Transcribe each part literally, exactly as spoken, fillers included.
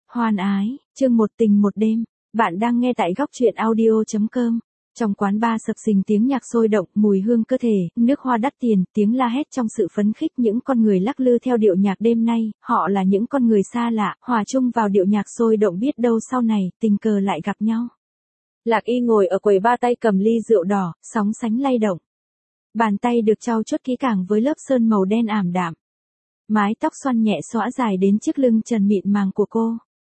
Hoan ái, chương một tình một đêm, bạn đang nghe tại góc truyện audio chấm com. Trong quán bar sập sình tiếng nhạc sôi động, mùi hương cơ thể, nước hoa đắt tiền, tiếng la hét trong sự phấn khích những con người lắc lư theo điệu nhạc đêm nay, họ là những con người xa lạ, hòa chung vào điệu nhạc sôi động biết đâu sau này, tình cờ lại gặp nhau. Lạc Y ngồi ở quầy bar tay cầm ly rượu đỏ, sóng sánh lay động. Bàn tay được trau chuốt kỹ càng với lớp sơn màu đen ảm đạm. Mái tóc xoăn nhẹ xõa dài đến chiếc lưng trần mịn màng của cô.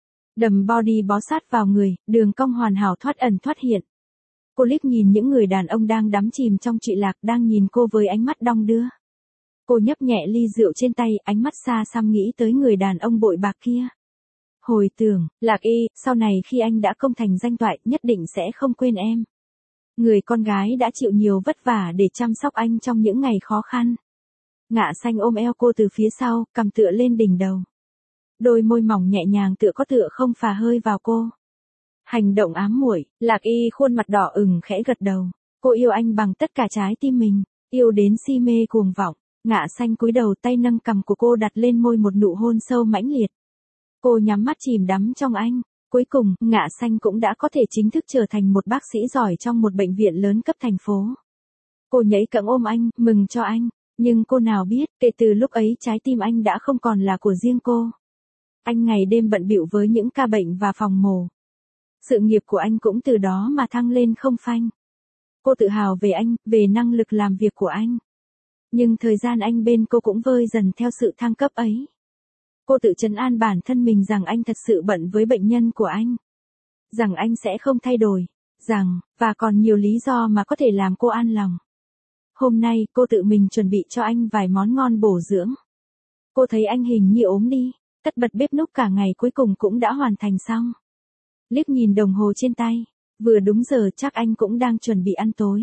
Đầm body bó sát vào người, đường cong hoàn hảo thoát ẩn thoát hiện. Cô liếc nhìn những người đàn ông đang đắm chìm trong trụy lạc đang nhìn cô với ánh mắt đong đưa. Cô nhấp nhẹ ly rượu trên tay, ánh mắt xa xăm nghĩ tới người đàn ông bội bạc kia. Hồi tưởng, Lạc Y, sau này khi anh đã công thành danh toại nhất định sẽ không quên em. Người con gái đã chịu nhiều vất vả để chăm sóc anh trong những ngày khó khăn. Ngạ Xanh ôm eo cô từ phía sau, cầm tựa lên đỉnh đầu. Đôi môi mỏng nhẹ nhàng tựa có tựa không phà hơi vào cô. Hành động ám muội, Lạc Y khuôn mặt đỏ ửng khẽ gật đầu. Cô yêu anh bằng tất cả trái tim mình, yêu đến si mê cuồng vọng. Ngạ Xanh cúi đầu, tay nâng cằm của cô đặt lên môi, một nụ hôn sâu mãnh liệt. Cô nhắm mắt chìm đắm trong anh. Cuối cùng, Ngạ Xanh cũng đã có thể chính thức trở thành một bác sĩ giỏi trong một bệnh viện lớn cấp thành phố. Cô nhảy cẫng ôm anh, mừng cho anh. Nhưng cô nào biết, kể từ lúc ấy trái tim anh đã không còn là của riêng cô. Anh ngày đêm bận bịu với những ca bệnh và phòng mổ. Sự nghiệp của anh cũng từ đó mà thăng lên không phanh. Cô tự hào về anh, về năng lực làm việc của anh. Nhưng thời gian anh bên cô cũng vơi dần theo sự thăng cấp ấy. Cô tự trấn an bản thân mình rằng anh thật sự bận với bệnh nhân của anh. Rằng anh sẽ không thay đổi. Rằng, và còn nhiều lý do mà có thể làm cô an lòng. Hôm nay, cô tự mình chuẩn bị cho anh vài món ngon bổ dưỡng. Cô thấy anh hình như ốm đi, tất bật bếp núc cả ngày cuối cùng cũng đã hoàn thành xong. Liếc nhìn đồng hồ trên tay, vừa đúng giờ chắc anh cũng đang chuẩn bị ăn tối.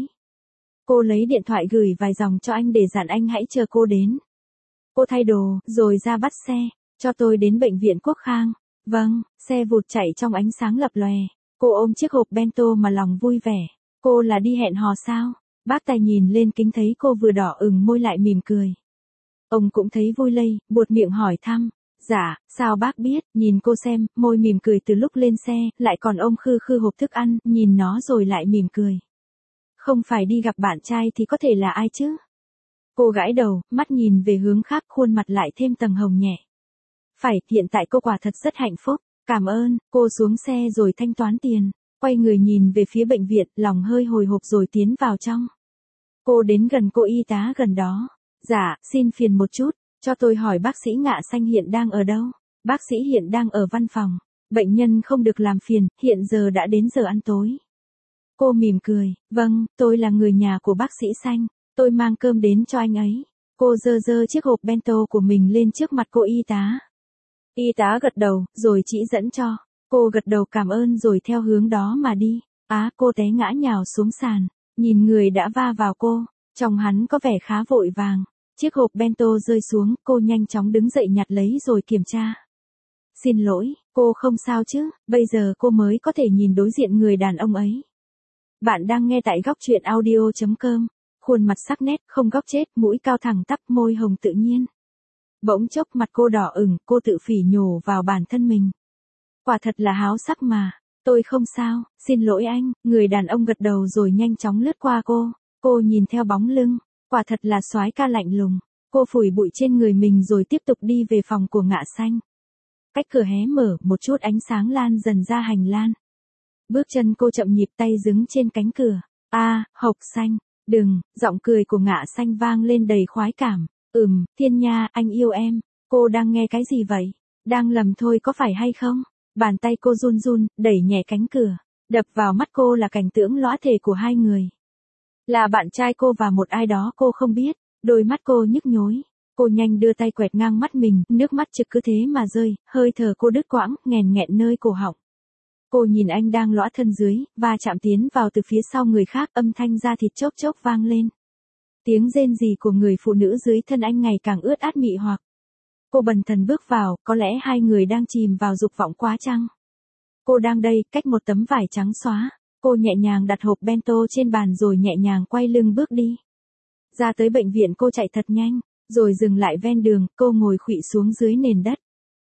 Cô lấy điện thoại gửi vài dòng cho anh để dặn anh hãy chờ cô đến. Cô thay đồ, rồi ra bắt xe, cho tôi đến bệnh viện Quốc Khang. Vâng, xe vụt chạy trong ánh sáng lập lòe. Cô ôm chiếc hộp bento mà lòng vui vẻ. Cô là đi hẹn hò sao? Bác Tài nhìn lên kính thấy cô vừa đỏ ửng môi lại mỉm cười. Ông cũng thấy vui lây, buột miệng hỏi thăm. Dạ, sao bác biết, nhìn cô xem, môi mỉm cười từ lúc lên xe, lại còn ôm khư khư hộp thức ăn, nhìn nó rồi lại mỉm cười. Không phải đi gặp bạn trai thì có thể là ai chứ? Cô gãi đầu, mắt nhìn về hướng khác, khuôn mặt lại thêm tầng hồng nhẹ. Phải, hiện tại cô quả thật rất hạnh phúc, cảm ơn. Cô xuống xe rồi thanh toán tiền. Quay người nhìn về phía bệnh viện, lòng hơi hồi hộp rồi tiến vào trong. Cô đến gần cô y tá gần đó. Dạ, xin phiền một chút, cho tôi hỏi bác sĩ Ngạ Xanh hiện đang ở đâu? Bác sĩ hiện đang ở văn phòng. Bệnh nhân không được làm phiền, hiện giờ đã đến giờ ăn tối. Cô mỉm cười, vâng, tôi là người nhà của bác sĩ Xanh, tôi mang cơm đến cho anh ấy. Cô giơ giơ chiếc hộp bento của mình lên trước mặt cô y tá. Y tá gật đầu, rồi chỉ dẫn cho. Cô gật đầu cảm ơn rồi theo hướng đó mà đi. Á, cô té ngã nhào xuống sàn, nhìn người đã va vào cô, trông hắn có vẻ khá vội vàng. Chiếc hộp bento rơi xuống, cô nhanh chóng đứng dậy nhặt lấy rồi kiểm tra. Xin lỗi, cô không sao chứ, bây giờ cô mới có thể nhìn đối diện người đàn ông ấy. Bạn đang nghe tại góc truyện audio chấm com, khuôn mặt sắc nét, không góc chết, mũi cao thẳng tắp, môi hồng tự nhiên. Bỗng chốc mặt cô đỏ ửng, cô tự phỉ nhổ vào bản thân mình. Quả thật là háo sắc mà, tôi không sao, xin lỗi anh, người đàn ông gật đầu rồi nhanh chóng lướt qua cô. Cô nhìn theo bóng lưng, quả thật là soái ca lạnh lùng. Cô phủi bụi trên người mình rồi tiếp tục đi về phòng của Ngạ Xanh. Cách cửa hé mở, một chút ánh sáng lan dần ra hành lang. Bước chân cô chậm nhịp, tay đứng trên cánh cửa. A, à, Hộc Xanh, đừng, giọng cười của Ngạ Xanh vang lên đầy khoái cảm. Ừm, Thiên Nha, anh yêu em. Cô đang nghe cái gì vậy? Đang lầm thôi có phải hay không? Bàn tay cô run run, đẩy nhẹ cánh cửa. Đập vào mắt cô là cảnh tượng lõa thể của hai người. Là bạn trai cô và một ai đó cô không biết. Đôi mắt cô nhức nhối. Cô nhanh đưa tay quẹt ngang mắt mình, nước mắt trực cứ thế mà rơi, hơi thở cô đứt quãng, nghẹn nghẹn nơi cổ họng. Cô nhìn anh đang lõa thân dưới, và chạm tiến vào từ phía sau người khác, âm thanh da thịt chốc chốc vang lên. Tiếng rên rỉ của người phụ nữ dưới thân anh ngày càng ướt át mị hoặc. Cô bần thần bước vào, có lẽ hai người đang chìm vào dục vọng quá chăng? Cô đang đây, cách một tấm vải trắng xóa. Cô nhẹ nhàng đặt hộp bento trên bàn rồi nhẹ nhàng quay lưng bước đi. Ra tới bệnh viện cô chạy thật nhanh, rồi dừng lại ven đường, cô ngồi khuỵu xuống dưới nền đất.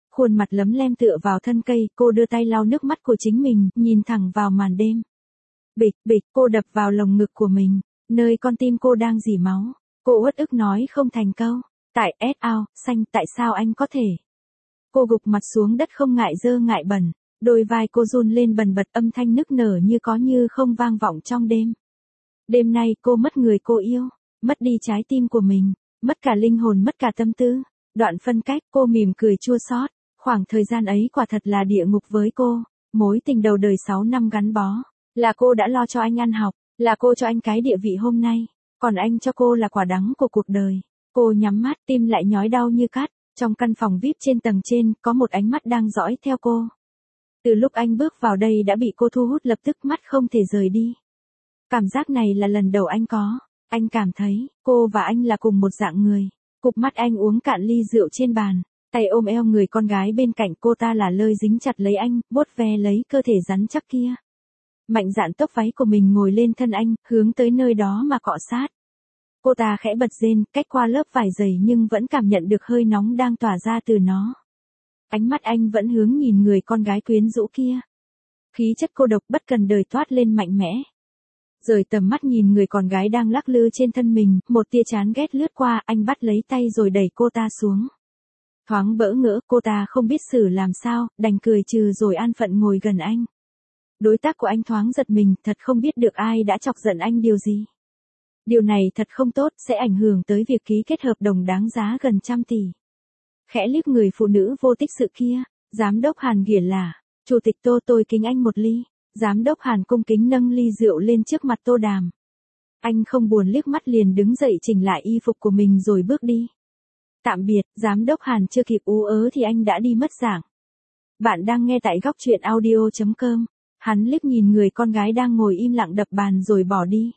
Khuôn mặt lấm lem tựa vào thân cây, cô đưa tay lau nước mắt của chính mình, nhìn thẳng vào màn đêm. Bịch, bịch, cô đập vào lồng ngực của mình, nơi con tim cô đang rỉ máu. Cô uất ức nói không thành câu. Tại S ao, xanh, tại sao anh có thể? Cô gục mặt xuống đất không ngại dơ ngại bẩn, đôi vai cô run lên bần bật, âm thanh nức nở như có như không vang vọng trong đêm. Đêm nay cô mất người cô yêu, mất đi trái tim của mình, mất cả linh hồn, mất cả tâm tư. Đoạn phân cách, cô mỉm cười chua xót. Khoảng thời gian ấy quả thật là địa ngục với cô. Mối tình đầu đời sáu năm gắn bó. Là cô đã lo cho anh ăn học, là cô cho anh cái địa vị hôm nay, còn anh cho cô là quả đắng của cuộc đời. Cô nhắm mắt, tim lại nhói đau như cắt. Trong căn phòng vi ai pi trên tầng trên, có một ánh mắt đang dõi theo cô. Từ lúc anh bước vào đây đã bị cô thu hút, lập tức mắt không thể rời đi. Cảm giác này là lần đầu anh có. Anh cảm thấy, cô và anh là cùng một dạng người. Cụp mắt anh uống cạn ly rượu trên bàn, tay ôm eo người con gái bên cạnh, cô ta là lơi dính chặt lấy anh, vuốt ve lấy cơ thể rắn chắc kia. Mạnh dạn tốc váy của mình ngồi lên thân anh, hướng tới nơi đó mà cọ sát. Cô ta khẽ bật rên, cách qua lớp vải dày nhưng vẫn cảm nhận được hơi nóng đang tỏa ra từ nó. Ánh mắt anh vẫn hướng nhìn người con gái quyến rũ kia. Khí chất cô độc bất cần đời toát lên mạnh mẽ. Rời tầm mắt nhìn người con gái đang lắc lư trên thân mình, một tia chán ghét lướt qua, anh bắt lấy tay rồi đẩy cô ta xuống. Thoáng bỡ ngỡ, cô ta không biết xử làm sao, đành cười trừ rồi an phận ngồi gần anh. Đối tác của anh thoáng giật mình, thật không biết được ai đã chọc giận anh điều gì. Điều này thật không tốt, sẽ ảnh hưởng tới việc ký kết hợp đồng đáng giá gần trăm tỷ. Khẽ liếc người phụ nữ vô tích sự kia, giám đốc Hàn ghỉa là, chủ tịch Tô, tôi kính anh một ly. Giám đốc Hàn cung kính nâng ly rượu lên trước mặt Tô Đàm. Anh không buồn liếc mắt liền đứng dậy chỉnh lại y phục của mình rồi bước đi. Tạm biệt, giám đốc Hàn chưa kịp ú ớ thì anh đã đi mất dạng. Bạn đang nghe tại góc truyện audio chấm com. Hắn liếc nhìn người con gái đang ngồi im lặng đập bàn rồi bỏ đi.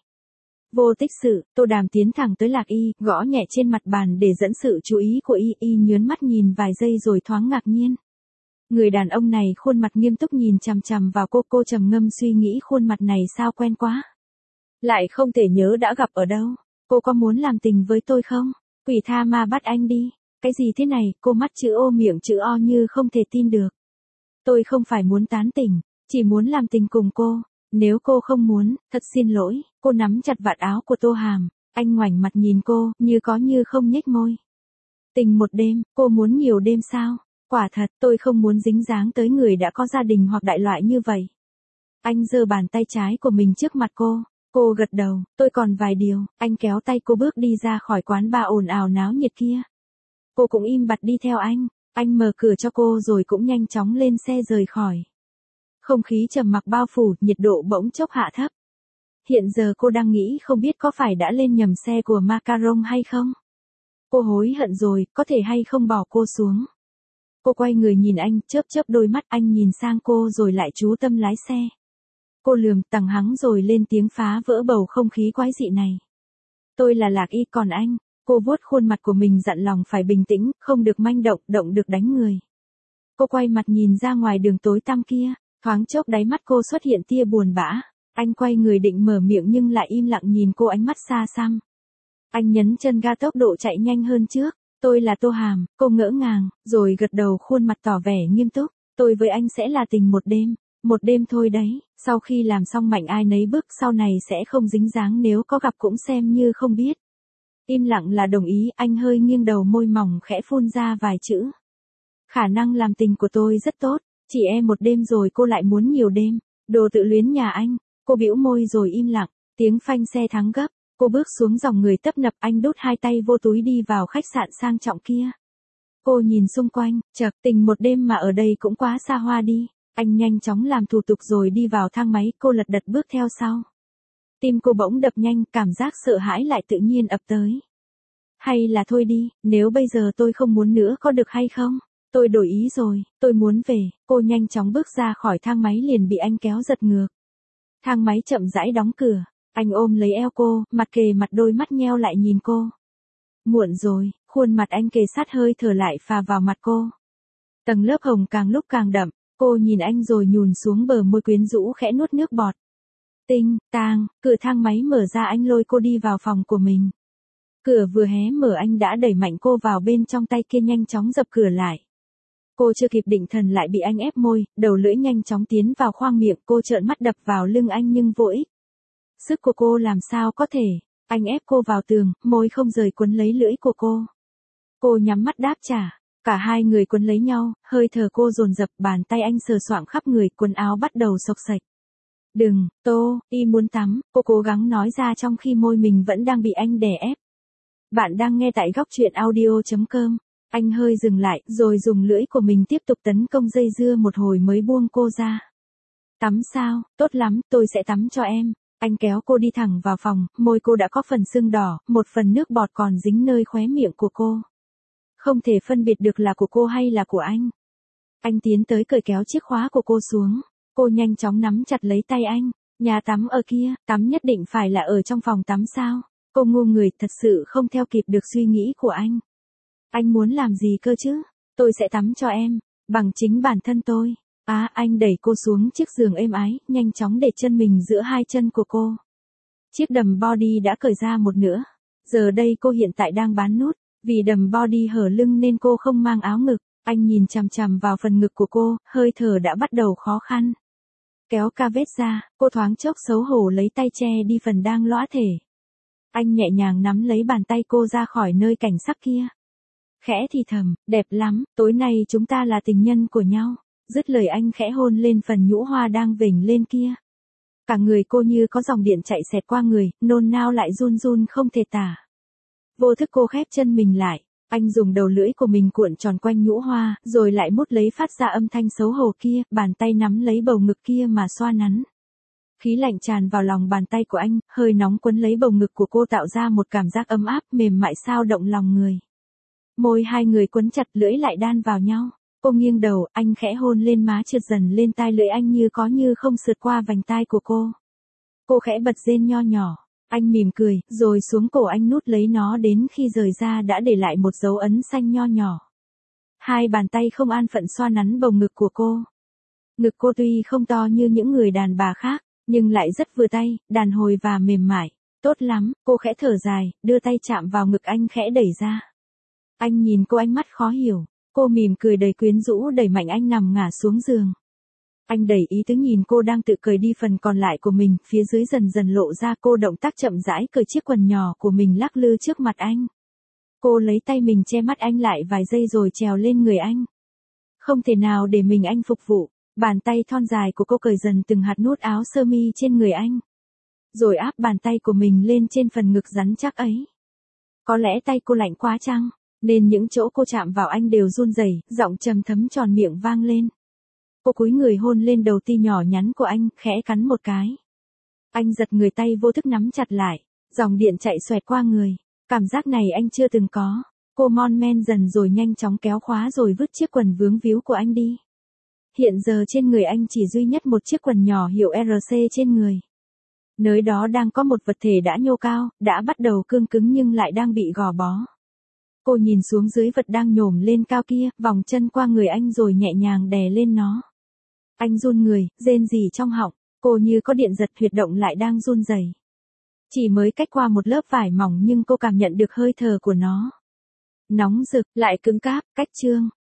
Vô tích sự, Tô Đàm tiến thẳng tới Lạc Y, gõ nhẹ trên mặt bàn để dẫn sự chú ý của Y. Y nhớn mắt nhìn vài giây rồi thoáng ngạc nhiên. Người đàn ông này khuôn mặt nghiêm túc nhìn chằm chằm vào cô, cô trầm ngâm suy nghĩ khuôn mặt này sao quen quá. Lại không thể nhớ đã gặp ở đâu. Cô có muốn làm tình với tôi không? Quỷ tha ma bắt anh đi. Cái gì thế này? Cô mắt chữ ô miệng chữ o như không thể tin được. Tôi không phải muốn tán tỉnh, chỉ muốn làm tình cùng cô. Nếu cô không muốn, thật xin lỗi. Cô nắm chặt vạt áo của Tô Hàm. Anh ngoảnh mặt nhìn cô, như có như không nhếch môi. Tình một đêm, cô muốn nhiều đêm sao? Quả thật, tôi không muốn dính dáng tới người đã có gia đình hoặc đại loại như vậy. Anh giơ bàn tay trái của mình trước mặt cô. Cô gật đầu, tôi còn vài điều. Anh kéo tay cô bước đi ra khỏi quán bar ồn ào náo nhiệt kia. Cô cũng im bặt đi theo anh. Anh mở cửa cho cô rồi cũng nhanh chóng lên xe rời khỏi. Không khí trầm mặc bao phủ, nhiệt độ bỗng chốc hạ thấp. Hiện giờ cô đang nghĩ không biết có phải đã lên nhầm xe của Macaron hay không. Cô hối hận rồi, có thể hay không bỏ cô xuống. Cô quay người nhìn anh, chớp chớp đôi mắt, anh nhìn sang cô rồi lại chú tâm lái xe. Cô lườm, tằng hắng rồi lên tiếng phá vỡ bầu không khí quái dị này. Tôi là Lạc Y, còn anh? Cô vuốt khuôn mặt của mình dặn lòng phải bình tĩnh, không được manh động, động được đánh người. Cô quay mặt nhìn ra ngoài đường tối tăm kia, thoáng chốc đáy mắt cô xuất hiện tia buồn bã. Anh quay người định mở miệng nhưng lại im lặng nhìn cô, ánh mắt xa xăm. Anh nhấn chân ga tốc độ chạy nhanh hơn trước. Tôi là Tô Hàm, cô ngỡ ngàng, rồi gật đầu khuôn mặt tỏ vẻ nghiêm túc. Tôi với anh sẽ là tình một đêm, một đêm thôi đấy. Sau khi làm xong mạnh ai nấy bước, sau này sẽ không dính dáng, nếu có gặp cũng xem như không biết. Im lặng là đồng ý, anh hơi nghiêng đầu, môi mỏng khẽ phun ra vài chữ. Khả năng làm tình của tôi rất tốt, chỉ e một đêm rồi cô lại muốn nhiều đêm. Đồ tự luyến nhà anh. Cô bĩu môi rồi im lặng, tiếng phanh xe thắng gấp. Cô bước xuống dòng người tấp nập, anh đút hai tay vô túi đi vào khách sạn sang trọng kia. Cô nhìn xung quanh, chậc, tình một đêm mà ở đây cũng quá xa hoa đi. Anh nhanh chóng làm thủ tục rồi đi vào thang máy, cô lật đật bước theo sau. Tim cô bỗng đập nhanh, cảm giác sợ hãi lại tự nhiên ập tới. Hay là thôi đi, nếu bây giờ tôi không muốn nữa có được hay không? Tôi đổi ý rồi, tôi muốn về. Cô nhanh chóng bước ra khỏi thang máy liền bị anh kéo giật ngược. Thang máy chậm rãi đóng cửa. Anh ôm lấy eo cô, mặt kề mặt, đôi mắt nheo lại nhìn cô. Muộn rồi, khuôn mặt anh kề sát, hơi thở lại phà vào mặt cô. Tầng lớp hồng càng lúc càng đậm, cô nhìn anh rồi nhùn xuống bờ môi quyến rũ khẽ nuốt nước bọt. Tinh, tang, cửa thang máy mở ra, anh lôi cô đi vào phòng của mình. Cửa vừa hé mở anh đã đẩy mạnh cô vào bên trong, tay kia nhanh chóng dập cửa lại. Cô chưa kịp định thần lại bị anh ép môi, đầu lưỡi nhanh chóng tiến vào khoang miệng, cô trợn mắt đập vào lưng anh nhưng vô ích. Sức của cô làm sao có thể, anh ép cô vào tường, môi không rời quấn lấy lưỡi của cô. Cô nhắm mắt đáp trả, cả hai người quấn lấy nhau, hơi thở cô dồn dập, bàn tay anh sờ soạng khắp người, quần áo bắt đầu xộc xệch. Đừng, Tô, y muốn tắm, cô cố gắng nói ra trong khi môi mình vẫn đang bị anh đè ép. Bạn đang nghe tại góc truyện audio.com. Anh hơi dừng lại, rồi dùng lưỡi của mình tiếp tục tấn công dây dưa một hồi mới buông cô ra. Tắm sao, tốt lắm, tôi sẽ tắm cho em. Anh kéo cô đi thẳng vào phòng, môi cô đã có phần sưng đỏ, một phần nước bọt còn dính nơi khóe miệng của cô. Không thể phân biệt được là của cô hay là của anh. Anh tiến tới cởi kéo chiếc khóa của cô xuống. Cô nhanh chóng nắm chặt lấy tay anh. Nhà tắm ở kia, tắm nhất định phải là ở trong phòng tắm sao? Cô ngu người, thật sự không theo kịp được suy nghĩ của anh. Anh muốn làm gì cơ chứ? Tôi sẽ tắm cho em, bằng chính bản thân tôi. À, anh đẩy cô xuống chiếc giường êm ái, nhanh chóng để chân mình giữa hai chân của cô. Chiếc đầm body đã cởi ra một nửa. Giờ đây cô hiện tại đang bán nút, vì đầm body hở lưng nên cô không mang áo ngực. Anh nhìn chằm chằm vào phần ngực của cô, hơi thở đã bắt đầu khó khăn. Kéo ca vết ra, cô thoáng chốc xấu hổ lấy tay che đi phần đang lõa thể. Anh nhẹ nhàng nắm lấy bàn tay cô ra khỏi nơi cảnh sắc kia. Khẽ thì thầm, đẹp lắm, tối nay chúng ta là tình nhân của nhau. Dứt lời anh khẽ hôn lên phần nhũ hoa đang vểnh lên kia. Cả người cô như có dòng điện chạy xẹt qua người, nôn nao lại run run không thể tả. Vô thức cô khép chân mình lại, anh dùng đầu lưỡi của mình cuộn tròn quanh nhũ hoa, rồi lại mút lấy phát ra âm thanh xấu hổ kia, bàn tay nắm lấy bầu ngực kia mà xoa nắn. Khí lạnh tràn vào lòng bàn tay của anh, hơi nóng quấn lấy bầu ngực của cô tạo ra một cảm giác ấm áp mềm mại sao động lòng người. Môi hai người quấn chặt, lưỡi lại đan vào nhau. Cô nghiêng đầu, anh khẽ hôn lên má trượt dần lên tai, lưỡi anh như có như không sượt qua vành tai của cô. Cô khẽ bật rên nho nhỏ, anh mỉm cười, rồi xuống cổ anh nút lấy nó đến khi rời ra đã để lại một dấu ấn xanh nho nhỏ. Hai bàn tay không an phận xoa nắn bầu ngực của cô. Ngực cô tuy không to như những người đàn bà khác, nhưng lại rất vừa tay, đàn hồi và mềm mại. Tốt lắm, cô khẽ thở dài, đưa tay chạm vào ngực anh khẽ đẩy ra. Anh nhìn cô ánh mắt khó hiểu. Cô mỉm cười đầy quyến rũ đẩy mạnh anh nằm ngả xuống giường. Anh đẩy ý tứ nhìn cô đang tự cởi đi phần còn lại của mình, phía dưới dần dần lộ ra, cô động tác chậm rãi cởi chiếc quần nhỏ của mình lắc lư trước mặt anh. Cô lấy tay mình che mắt anh lại vài giây rồi trèo lên người anh. Không thể nào để mình anh phục vụ, bàn tay thon dài của cô cởi dần từng hạt nút áo sơ mi trên người anh. Rồi áp bàn tay của mình lên trên phần ngực rắn chắc ấy. Có lẽ tay cô lạnh quá chăng? Nên những chỗ cô chạm vào anh đều run rẩy, giọng trầm thấm tròn miệng vang lên. Cô cúi người hôn lên đầu ti nhỏ nhắn của anh, khẽ cắn một cái. Anh giật người, tay vô thức nắm chặt lại, dòng điện chạy xoẹt qua người. Cảm giác này anh chưa từng có. Cô mon men dần rồi nhanh chóng kéo khóa rồi vứt chiếc quần vướng víu của anh đi. Hiện giờ trên người anh chỉ duy nhất một chiếc quần nhỏ hiệu rờ xê trên người. Nơi đó đang có một vật thể đã nhô cao, đã bắt đầu cương cứng nhưng lại đang bị gò bó. Cô nhìn xuống dưới vật đang nhổm lên cao kia, vòng chân qua người anh rồi nhẹ nhàng đè lên nó. Anh run người, rên rỉ trong họng, cô như có điện giật, huyệt động lại đang run rẩy. Chỉ mới cách qua một lớp vải mỏng nhưng cô cảm nhận được hơi thở của nó. Nóng rực, lại cứng cáp, cách trương.